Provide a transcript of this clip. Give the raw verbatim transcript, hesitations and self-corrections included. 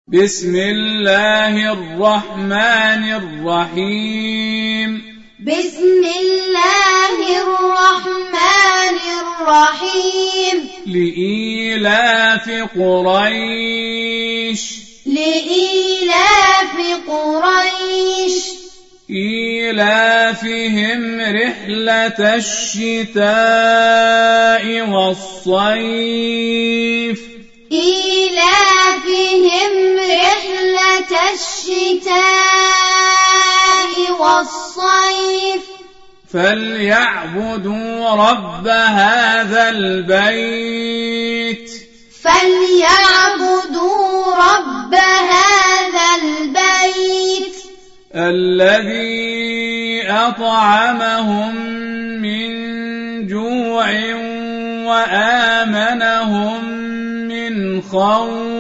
بسم الله الرحمن الرحيم بسم الله الرحمن الرحيم لإيلاف قريش لإيلاف قريش إيلافهم رحلة الشتاء والصيف إيلافهم رحلة الشتاء والصيف فليعبدوا رب هذا البيت فليعبدوا رب هذا البيت الذي أطعمهم من جوع وآمنهم من خوف